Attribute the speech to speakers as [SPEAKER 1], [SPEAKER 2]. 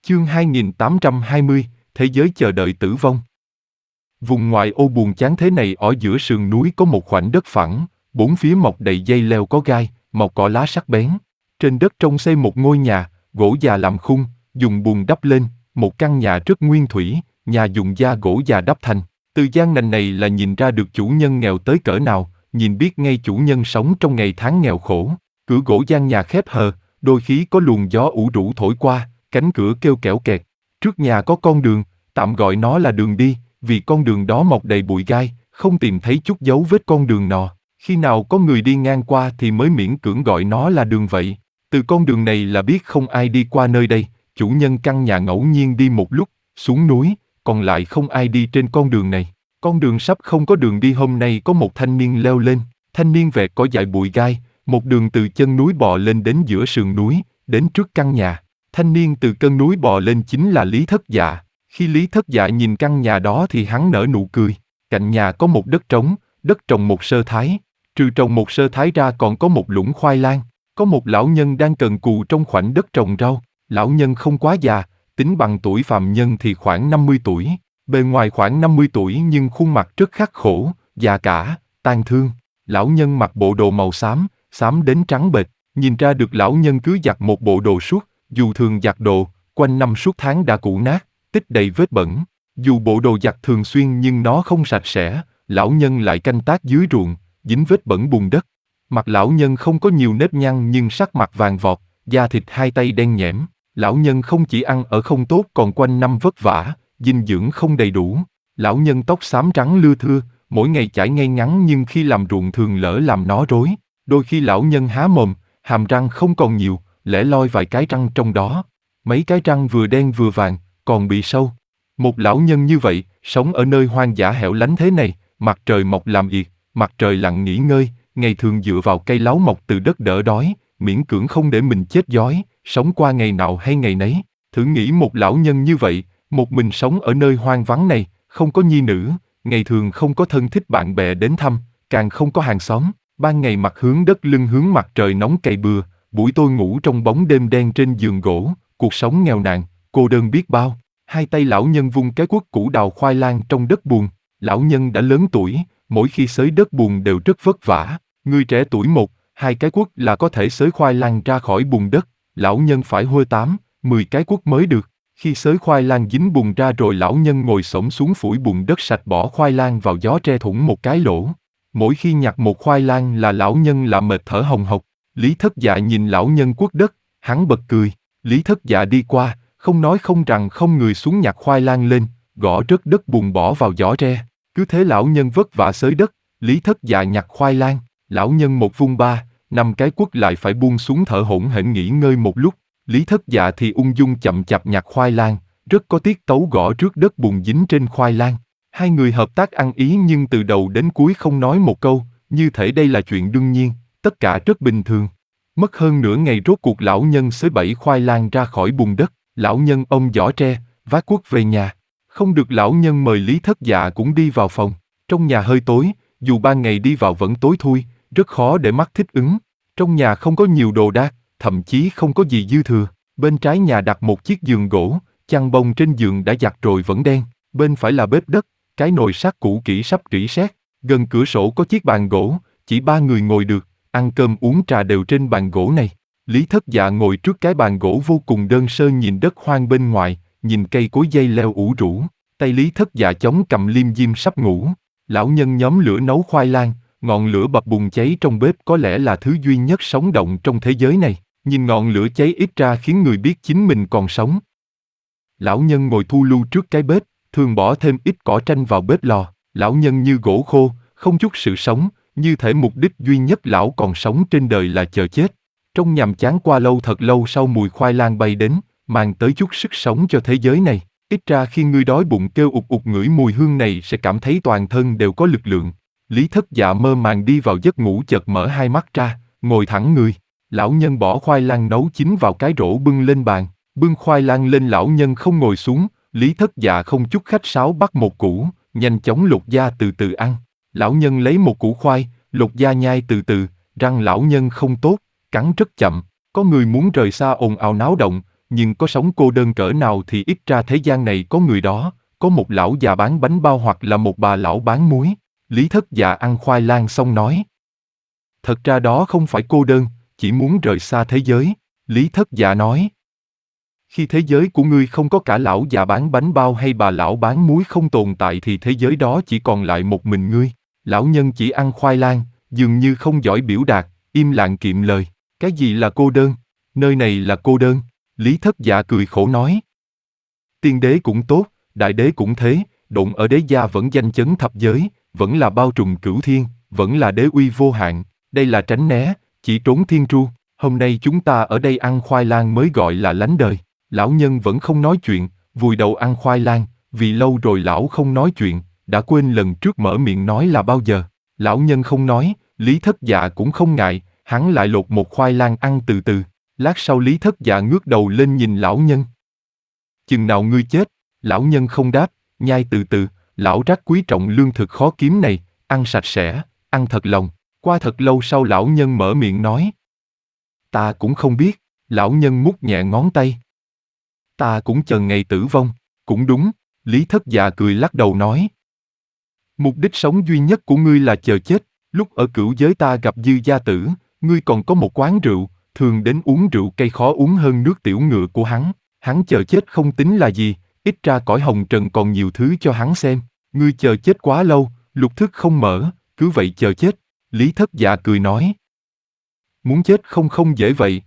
[SPEAKER 1] Chương 2820, Thế giới chờ đợi tử vong. Vùng ngoại ô buồn chán thế này ở giữa sườn núi có một khoảnh đất phẳng, bốn phía mọc đầy dây leo có gai, mọc cỏ lá sắc bén. Trên đất trông xây một ngôi nhà, gỗ già làm khung, dùng bùn đắp lên, một căn nhà rất nguyên thủy, nhà dùng da gỗ già đắp thành. Từ gian nành này là nhìn ra được chủ nhân nghèo tới cỡ nào, nhìn biết ngay chủ nhân sống trong ngày tháng nghèo khổ. Cửa gỗ gian nhà khép hờ, đôi khi có luồng gió ủ rũ thổi qua, cánh cửa kêu kẽo kẹt. Trước nhà có con đường, tạm gọi nó là đường đi, vì con đường đó mọc đầy bụi gai, không tìm thấy chút dấu vết con đường nọ. Khi nào có người đi ngang qua thì mới miễn cưỡng gọi nó là đường vậy. Từ con đường này là biết không ai đi qua nơi đây. Chủ nhân căn nhà ngẫu nhiên đi một lúc, xuống núi, còn lại không ai đi trên con đường này. Con đường sắp không có đường đi hôm nay có một thanh niên leo lên. Thanh niên vẹt cỏ dại bụi gai, một đường từ chân núi bò lên đến giữa sườn núi, đến trước căn nhà. Thanh niên từ chân núi bò lên chính là Lý Thất Dạ. Khi Lý Thất Dạ nhìn căn nhà đó thì hắn nở nụ cười. Cạnh nhà có một đất trống, đất trồng một sơ thái. Trừ trồng một sơ thái ra còn có một lũng khoai lang. Có một lão nhân đang cần cù trong khoảnh đất trồng rau. Lão nhân không quá già, tính bằng tuổi phàm nhân thì khoảng 50 tuổi. Bề ngoài khoảng 50 tuổi nhưng khuôn mặt rất khắc khổ, già cả, tang thương. Lão nhân mặc bộ đồ màu xám, xám đến trắng bệch. Nhìn ra được lão nhân cứ giặt một bộ đồ suốt, dù thường giặt đồ, quanh năm suốt tháng đã cũ nát, tích đầy vết bẩn. Dù bộ đồ giặt thường xuyên nhưng nó không sạch sẽ, lão nhân lại canh tác dưới ruộng, dính vết bẩn bùn đất. Mặt lão nhân không có nhiều nếp nhăn nhưng sắc mặt vàng vọt, da thịt hai tay đen nhẽm. Lão nhân không chỉ ăn ở không tốt còn quanh năm vất vả, dinh dưỡng không đầy đủ. Lão nhân tóc xám trắng lưa thưa, mỗi ngày chải ngay ngắn nhưng khi làm ruộng thường lỡ làm nó rối. Đôi khi lão nhân há mồm, hàm răng không còn nhiều, lẻ loi vài cái răng trong đó. Mấy cái răng vừa đen vừa vàng, còn bị sâu. Một lão nhân như vậy, sống ở nơi hoang dã hẻo lánh thế này, mặt trời mọc làm việc, mặt trời lặn nghỉ ngơi, ngày thường dựa vào cây láo mọc từ đất đỡ đói, miễn cưỡng không để mình chết đói, sống qua ngày nào hay ngày nấy. Thử nghĩ một lão nhân như vậy, một mình sống ở nơi hoang vắng này, không có nhi nữ, ngày thường không có thân thích bạn bè đến thăm, càng không có hàng xóm. Ban ngày mặt hướng đất lưng hướng mặt trời nóng cày bừa, buổi tối ngủ trong bóng đêm đen trên giường gỗ, cuộc sống nghèo nàn, cô đơn biết bao. Hai tay lão nhân vung cái cuốc củ đào khoai lang trong đất bùn. Lão nhân đã lớn tuổi, mỗi khi xới đất bùn đều rất vất vả. Người trẻ tuổi một, hai cái cuốc là có thể xới khoai lang ra khỏi bùn đất. Lão nhân phải huê 8, 10 cái cuốc mới được. Khi xới khoai lang dính bùn ra rồi lão nhân ngồi xổm xuống phủi bùn đất sạch bỏ khoai lang vào gió tre thủng một cái lỗ. Mỗi khi nhặt một khoai lang là lão nhân là mệt thở hồng hộc. Lý Thất Dạ nhìn lão nhân cuốc đất, hắn bật cười. Lý Thất Dạ đi qua, không nói không rằng không người xuống nhặt khoai lang lên, gõ rớt đất bùn bỏ vào giỏ tre. Cứ thế lão nhân vất vả xới đất, Lý Thất Dạ nhặt khoai lang. Lão nhân một vung 3, 5 cái cuốc lại phải buông xuống thở hổn hển nghỉ ngơi một lúc. Lý Thất Dạ thì ung dung chậm chạp nhặt khoai lang, rất có tiết tấu gõ rớt đất bùn dính trên khoai lang. Hai người hợp tác ăn ý nhưng từ đầu đến cuối không nói một câu, như thể đây là chuyện đương nhiên, tất cả rất bình thường. Mất hơn nửa ngày rốt cuộc lão nhân xới 7 khoai lang ra khỏi bùn đất, lão nhân ôm giỏ tre, vác cuốc về nhà. Không được lão nhân mời Lý Thất Dạ cũng đi vào phòng. Trong nhà hơi tối, dù ban ngày đi vào vẫn tối thui, rất khó để mắt thích ứng. Trong nhà không có nhiều đồ đạc, thậm chí không có gì dư thừa. Bên trái nhà đặt một chiếc giường gỗ, chăn bông trên giường đã giặt rồi vẫn đen. Bên phải là bếp đất, cái nồi sắt cũ kỹ sắp rỉ sét. Gần cửa sổ có chiếc bàn gỗ, chỉ 3 người ngồi được, ăn cơm uống trà đều trên bàn gỗ này. Lý Thất Dạ ngồi trước cái bàn gỗ vô cùng đơn sơ nhìn đất hoang bên ngoài, nhìn cây cối dây leo ủ rũ. Tay Lý Thất Dạ chống cầm liêm diêm sắp ngủ. Lão nhân nhóm lửa nấu khoai lang, ngọn lửa bập bùng cháy trong bếp có lẽ là thứ duy nhất sống động trong thế giới này. Nhìn ngọn lửa cháy ít ra khiến người biết chính mình còn sống. Lão nhân ngồi thu lưu trước cái bếp, thường bỏ thêm ít cỏ tranh vào bếp lò. Lão nhân như gỗ khô, không chút sự sống, như thể mục đích duy nhất lão còn sống trên đời là chờ chết. Trong nhàm chán qua lâu thật lâu sau mùi khoai lang bay đến, mang tới chút sức sống cho thế giới này. Ít ra khi ngươi đói bụng kêu ụt ụt ngửi mùi hương này sẽ cảm thấy toàn thân đều có lực lượng. Lý Thất Dạ mơ màng đi vào giấc ngủ chợt mở hai mắt ra, ngồi thẳng người. Lão nhân bỏ khoai lang nấu chín vào cái rổ bưng lên bàn, bưng khoai lang lên lão nhân không ngồi xuống. Lý Thất Dạ không chút khách sáo bắt một củ, nhanh chóng lột da từ từ ăn. Lão nhân lấy một củ khoai, lột da nhai từ từ, răng lão nhân không tốt, cắn rất chậm. Có người muốn rời xa ồn ào náo động, nhưng có sống cô đơn cỡ nào thì ít ra thế gian này có người đó, có một lão già bán bánh bao hoặc là một bà lão bán muối. Lý Thất Dạ ăn khoai lang xong nói. Thật ra đó không phải cô đơn, chỉ muốn rời xa thế giới. Lý Thất Dạ nói. Khi thế giới của ngươi không có cả lão già bán bánh bao hay bà lão bán muối không tồn tại thì thế giới đó chỉ còn lại một mình ngươi. Lão nhân chỉ ăn khoai lang, dường như không giỏi biểu đạt, im lặng kiệm lời. Cái gì là cô đơn? Nơi này là cô đơn. Lý Thất Dạ cười khổ nói. Tiên đế cũng tốt, đại đế cũng thế, độn ở đế gia vẫn danh chấn thập giới, vẫn là bao trùm cửu thiên, vẫn là đế uy vô hạn. Đây là tránh né, chỉ trốn thiên tru. Hôm nay chúng ta ở đây ăn khoai lang mới gọi là lánh đời. Lão nhân vẫn không nói chuyện, vùi đầu ăn khoai lang, vì lâu rồi lão không nói chuyện, đã quên lần trước mở miệng nói là bao giờ. Lão nhân không nói, Lý Thất Dạ cũng không ngại, hắn lại lột một khoai lang ăn từ từ. Lát sau Lý Thất Dạ ngước đầu lên nhìn lão nhân. Chừng nào ngươi chết? Lão nhân không đáp, nhai từ từ, lão rất quý trọng lương thực khó kiếm này, ăn sạch sẽ, ăn thật lòng. Qua thật lâu sau lão nhân mở miệng nói. Ta cũng không biết, lão nhân mút nhẹ ngón tay. Ta cũng chờ ngày tử vong, cũng đúng, Lý Thất Dạ cười lắc đầu nói. Mục đích sống duy nhất của ngươi là chờ chết, lúc ở cửu giới ta gặp Dư Gia Tử, ngươi còn có một quán rượu, thường đến uống rượu cây khó uống hơn nước tiểu ngựa của hắn chờ chết không tính là gì, ít ra cõi hồng trần còn nhiều thứ cho hắn xem, ngươi chờ chết quá lâu, lục thức không mở, cứ vậy chờ chết, Lý Thất Dạ cười nói. Muốn chết không dễ vậy,